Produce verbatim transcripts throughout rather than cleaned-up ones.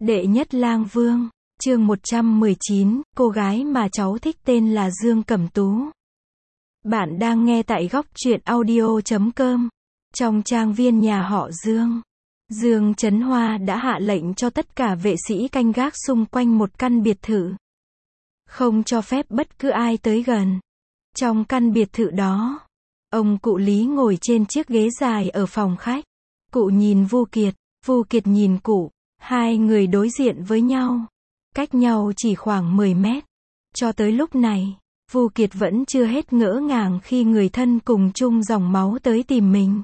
Đệ nhất lang vương, chương một trăm mười chín, cô gái mà cháu thích tên là Dương Cẩm Tú. Bạn đang nghe tại góc truyện audio chấm com. Trong trang viên nhà họ Dương, Dương Chấn Hoa đã hạ lệnh cho tất cả vệ sĩ canh gác xung quanh một căn biệt thự. Không cho phép bất cứ ai tới gần. Trong căn biệt thự đó, ông cụ Lý ngồi trên chiếc ghế dài ở phòng khách. Cụ nhìn Vu Kiệt, Vu Kiệt nhìn cụ. Hai người đối diện với nhau, cách nhau chỉ khoảng mười mét. Cho tới lúc này, Vu Kiệt vẫn chưa hết ngỡ ngàng khi người thân cùng chung dòng máu tới tìm mình.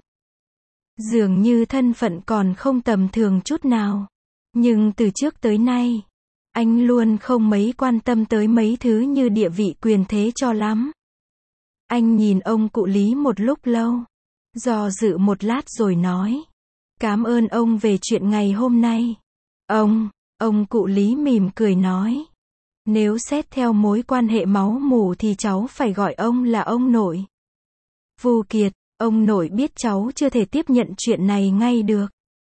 Dường như thân phận còn không tầm thường chút nào. Nhưng từ trước tới nay, anh luôn không mấy quan tâm tới mấy thứ như địa vị quyền thế cho lắm. Anh nhìn ông cụ Lý một lúc lâu, do dự một lát rồi nói: "Cảm ơn ông về chuyện ngày hôm nay." Ông, ông cụ Lý mỉm cười nói: "Nếu xét theo mối quan hệ máu mủ thì cháu phải gọi ông là ông nội." Vu Kiệt, ông nội biết cháu chưa thể tiếp nhận chuyện này ngay được.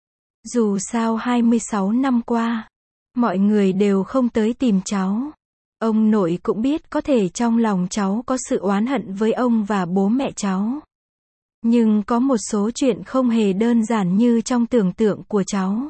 Dù sao hai mươi sáu năm qua, mọi người đều không tới tìm cháu. Ông nội cũng biết có thể trong lòng cháu có sự oán hận với ông và bố mẹ cháu. Nhưng có một số chuyện không hề đơn giản như trong tưởng tượng của cháu.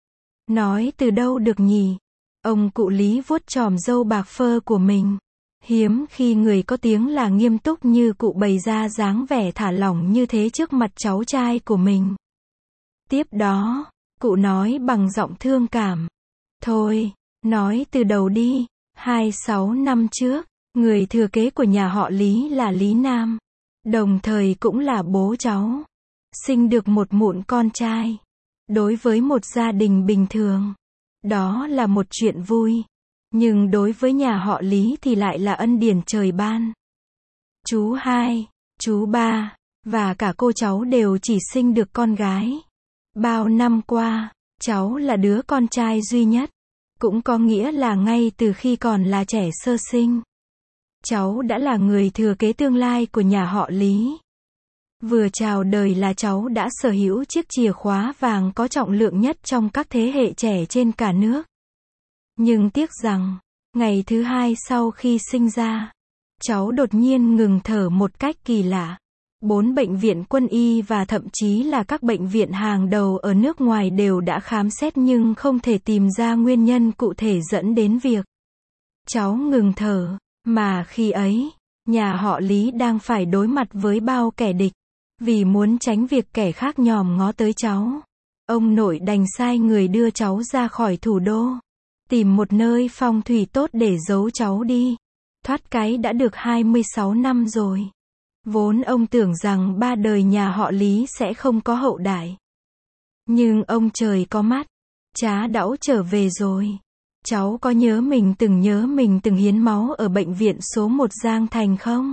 Nói từ đâu được nhỉ? Ông cụ Lý vuốt chòm râu bạc phơ của mình. Hiếm khi người có tiếng là nghiêm túc như cụ bày ra dáng vẻ thả lỏng như thế trước mặt cháu trai của mình. Tiếp đó, cụ nói bằng giọng thương cảm: "Thôi, nói từ đầu đi. hai mươi sáu năm trước, người thừa kế của nhà họ Lý là Lý Nam, đồng thời cũng là bố cháu, sinh được một mụn con trai. Đối với một gia đình bình thường, đó là một chuyện vui. Nhưng đối với nhà họ Lý thì lại là ân điển trời ban. Chú hai, chú ba, và cả cô cháu đều chỉ sinh được con gái. Bao năm qua, cháu là đứa con trai duy nhất. Cũng có nghĩa là ngay từ khi còn là trẻ sơ sinh, cháu đã là người thừa kế tương lai của nhà họ Lý. Vừa chào đời là cháu đã sở hữu chiếc chìa khóa vàng có trọng lượng nhất trong các thế hệ trẻ trên cả nước. Nhưng tiếc rằng, ngày thứ hai sau khi sinh ra, cháu đột nhiên ngừng thở một cách kỳ lạ. Bốn bệnh viện quân y và thậm chí là các bệnh viện hàng đầu ở nước ngoài đều đã khám xét nhưng không thể tìm ra nguyên nhân cụ thể dẫn đến việc cháu ngừng thở. Mà khi ấy, nhà họ Lý đang phải đối mặt với bao kẻ địch. Vì muốn tránh việc kẻ khác nhòm ngó tới cháu, ông nội đành sai người đưa cháu ra khỏi thủ đô, tìm một nơi phong thủy tốt để giấu cháu đi. Thoát cái đã được hai mươi sáu năm rồi. Vốn ông tưởng rằng ba đời nhà họ Lý sẽ không có hậu đại. Nhưng ông trời có mắt, trá đãu trở về rồi. Cháu có nhớ mình từng nhớ mình từng hiến máu ở bệnh viện số một Giang Thành không?"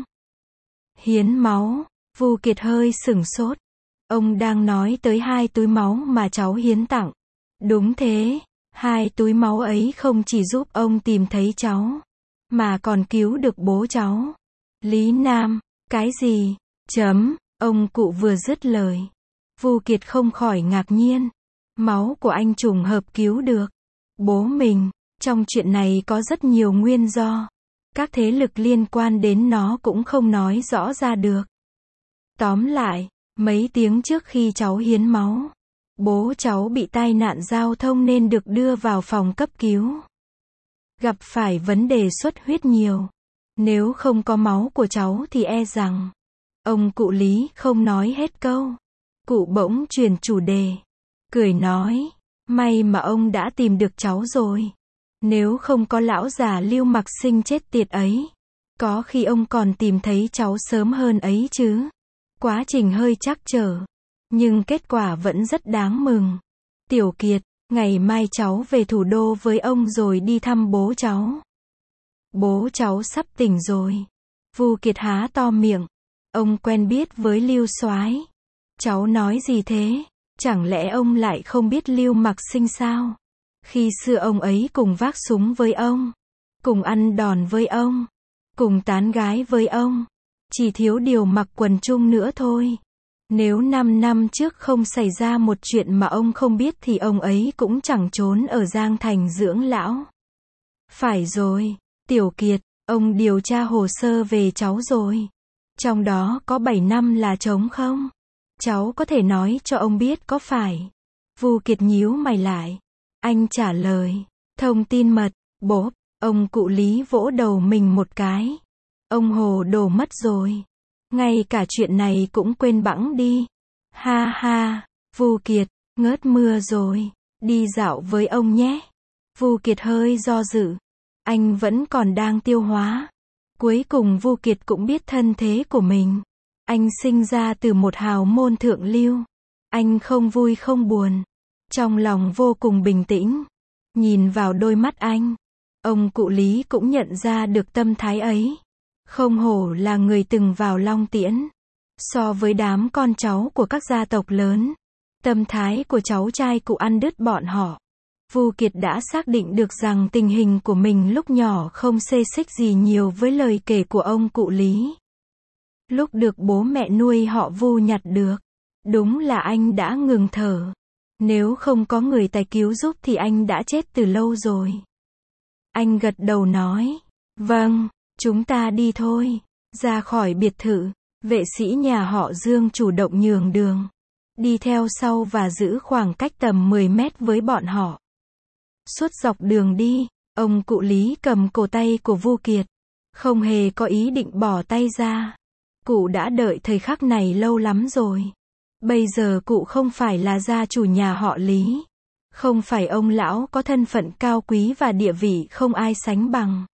Hiến máu? Vu Kiệt hơi sửng sốt. Ông đang nói tới hai túi máu mà cháu hiến tặng. Đúng thế, hai túi máu ấy không chỉ giúp ông tìm thấy cháu, mà còn cứu được bố cháu, Lý Nam. Cái gì? Chấm, ông cụ vừa dứt lời, Vu Kiệt không khỏi ngạc nhiên. Máu của anh trùng hợp cứu được bố mình. Trong chuyện này có rất nhiều nguyên do. Các thế lực liên quan đến nó cũng không nói rõ ra được. Tóm lại, mấy tiếng trước khi cháu hiến máu, bố cháu bị tai nạn giao thông nên được đưa vào phòng cấp cứu. Gặp phải vấn đề xuất huyết nhiều. Nếu không có máu của cháu thì e rằng... Ông cụ Lý không nói hết câu. Cụ bỗng chuyển chủ đề, cười nói: "May mà ông đã tìm được cháu rồi. Nếu không có lão già Lưu Mặc Sinh chết tiệt ấy, có khi ông còn tìm thấy cháu sớm hơn ấy chứ." Quá trình hơi trắc trở, nhưng kết quả vẫn rất đáng mừng. "Tiểu Kiệt, ngày mai cháu về thủ đô với ông rồi đi thăm bố cháu." "Bố cháu sắp tỉnh rồi." Vu Kiệt há to miệng. "Ông quen biết với Lưu soái." "Cháu nói gì thế? Chẳng lẽ ông lại không biết Lưu Mặc Sinh sao? Khi xưa ông ấy cùng vác súng với ông, cùng ăn đòn với ông, cùng tán gái với ông. Chỉ thiếu điều mặc quần chung nữa thôi." Nếu năm năm trước không xảy ra một chuyện mà ông không biết thì ông ấy cũng chẳng trốn ở Giang Thành dưỡng lão. Phải rồi, Tiểu Kiệt, ông điều tra hồ sơ về cháu rồi. Trong đó có bảy năm là trống không? Cháu có thể nói cho ông biết có phải? Vu Kiệt nhíu mày lại. Anh trả lời. Thông tin mật, bốp, ông cụ Lý vỗ đầu mình một cái. Ông hồ đồ mất rồi. Ngay cả chuyện này cũng quên bẵng đi. Ha ha, Vu Kiệt, ngớt mưa rồi. Đi dạo với ông nhé. Vu Kiệt hơi do dự. Anh vẫn còn đang tiêu hóa. Cuối cùng Vu Kiệt cũng biết thân thế của mình. Anh sinh ra từ một hào môn thượng lưu. Anh không vui không buồn. Trong lòng vô cùng bình tĩnh. Nhìn vào đôi mắt anh, ông cụ Lý cũng nhận ra được tâm thái ấy. Không hổ là người từng vào Long Tiễn. So với đám con cháu của các gia tộc lớn, tâm thái của cháu trai cụ ăn đứt bọn họ. Vu Kiệt đã xác định được rằng tình hình của mình lúc nhỏ không xê xích gì nhiều với lời kể của ông cụ Lý. Lúc được bố mẹ nuôi họ Vu nhặt được, đúng là anh đã ngừng thở. Nếu không có người tài cứu giúp thì anh đã chết từ lâu rồi. Anh gật đầu nói, vâng, chúng ta đi thôi. Ra khỏi biệt thự, vệ sĩ nhà họ Dương chủ động nhường đường. Đi theo sau và giữ khoảng cách tầm mười mét với bọn họ. Suốt dọc đường đi, ông cụ Lý cầm cổ tay của Vu Kiệt. Không hề có ý định bỏ tay ra. Cụ đã đợi thời khắc này lâu lắm rồi. Bây giờ cụ không phải là gia chủ nhà họ Lý. Không phải ông lão có thân phận cao quý và địa vị không ai sánh bằng.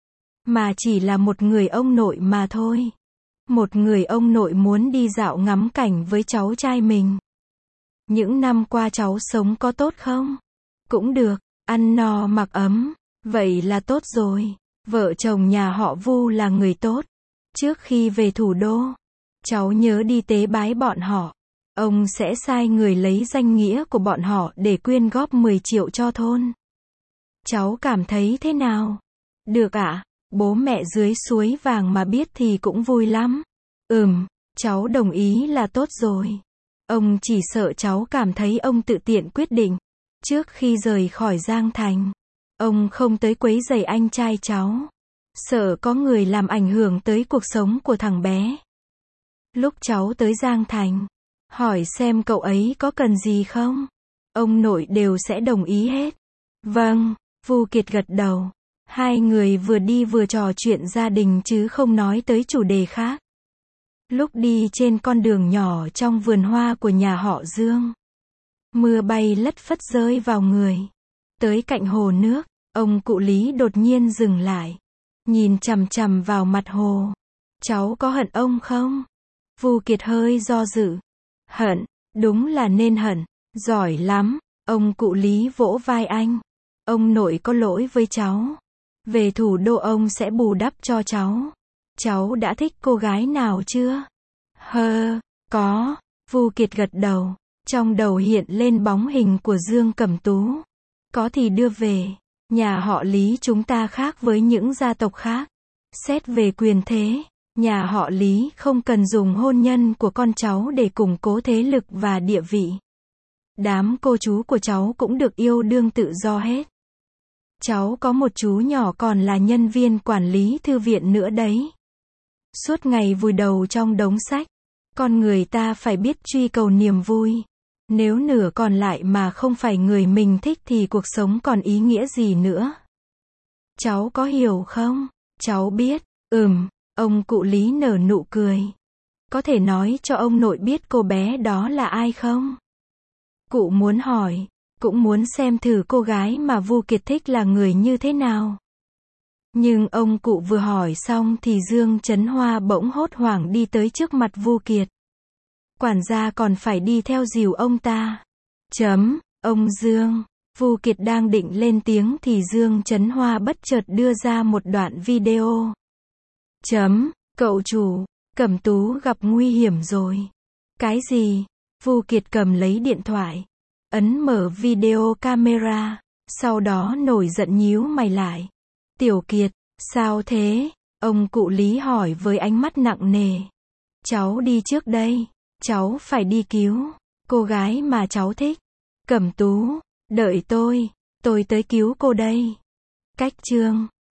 Mà chỉ là một người ông nội mà thôi. Một người ông nội muốn đi dạo ngắm cảnh với cháu trai mình. Những năm qua cháu sống có tốt không? Cũng được, ăn no mặc ấm. Vậy là tốt rồi. Vợ chồng nhà họ Vu là người tốt. Trước khi về thủ đô, cháu nhớ đi tế bái bọn họ. Ông sẽ sai người lấy danh nghĩa của bọn họ để quyên góp mười triệu cho thôn. Cháu cảm thấy thế nào? Được ạ, à? Bố mẹ dưới suối vàng mà biết thì cũng vui lắm. Ừm, cháu đồng ý là tốt rồi. Ông chỉ sợ cháu cảm thấy ông tự tiện quyết định. Trước khi rời khỏi Giang Thành, ông không tới quấy rầy anh trai cháu. Sợ có người làm ảnh hưởng tới cuộc sống của thằng bé. Lúc cháu tới Giang Thành, hỏi xem cậu ấy có cần gì không? Ông nội đều sẽ đồng ý hết. Vâng, Vu Kiệt gật đầu. Hai người vừa đi vừa trò chuyện gia đình chứ không nói tới chủ đề khác. Lúc đi trên con đường nhỏ trong vườn hoa của nhà họ Dương, mưa bay lất phất rơi vào người. Tới cạnh hồ nước, ông cụ Lý đột nhiên dừng lại. Nhìn chằm chằm vào mặt hồ. Cháu có hận ông không? Vu Kiệt hơi do dự. Hận, đúng là nên hận. Giỏi lắm. Ông cụ Lý vỗ vai anh. Ông nội có lỗi với cháu. Về thủ đô ông sẽ bù đắp cho cháu. Cháu đã thích cô gái nào chưa? Hơ, có. Vu Kiệt gật đầu. Trong đầu hiện lên bóng hình của Dương Cẩm Tú. Có thì đưa về. Nhà họ Lý chúng ta khác với những gia tộc khác. Xét về quyền thế, nhà họ Lý không cần dùng hôn nhân của con cháu để củng cố thế lực và địa vị. Đám cô chú của cháu cũng được yêu đương tự do hết. Cháu có một chú nhỏ còn là nhân viên quản lý thư viện nữa đấy. Suốt ngày vùi đầu trong đống sách. Con người ta phải biết truy cầu niềm vui. Nếu nửa còn lại mà không phải người mình thích thì cuộc sống còn ý nghĩa gì nữa. Cháu có hiểu không? Cháu biết. Ừm, ông cụ Lý nở nụ cười. Có thể nói cho ông nội biết cô bé đó là ai không? Cụ muốn hỏi, cũng muốn xem thử cô gái mà Vu Kiệt thích là người như thế nào. Nhưng ông cụ vừa hỏi xong thì Dương Chấn Hoa bỗng hốt hoảng đi tới trước mặt Vu Kiệt. Quản gia còn phải đi theo dìu ông ta. Chấm, ông Dương. Vu Kiệt đang định lên tiếng thì Dương Chấn Hoa bất chợt đưa ra một đoạn video. Chấm, cậu chủ, Cẩm Tú gặp nguy hiểm rồi. Cái gì? Vu Kiệt cầm lấy điện thoại, ấn mở video camera, sau đó nổi giận nhíu mày lại. Tiểu Kiệt, sao thế? Ông cụ Lý hỏi với ánh mắt nặng nề. Cháu đi trước đây. Cháu phải đi cứu cô gái mà cháu thích. Cẩm Tú, đợi tôi, tôi tới cứu cô đây. Cách chương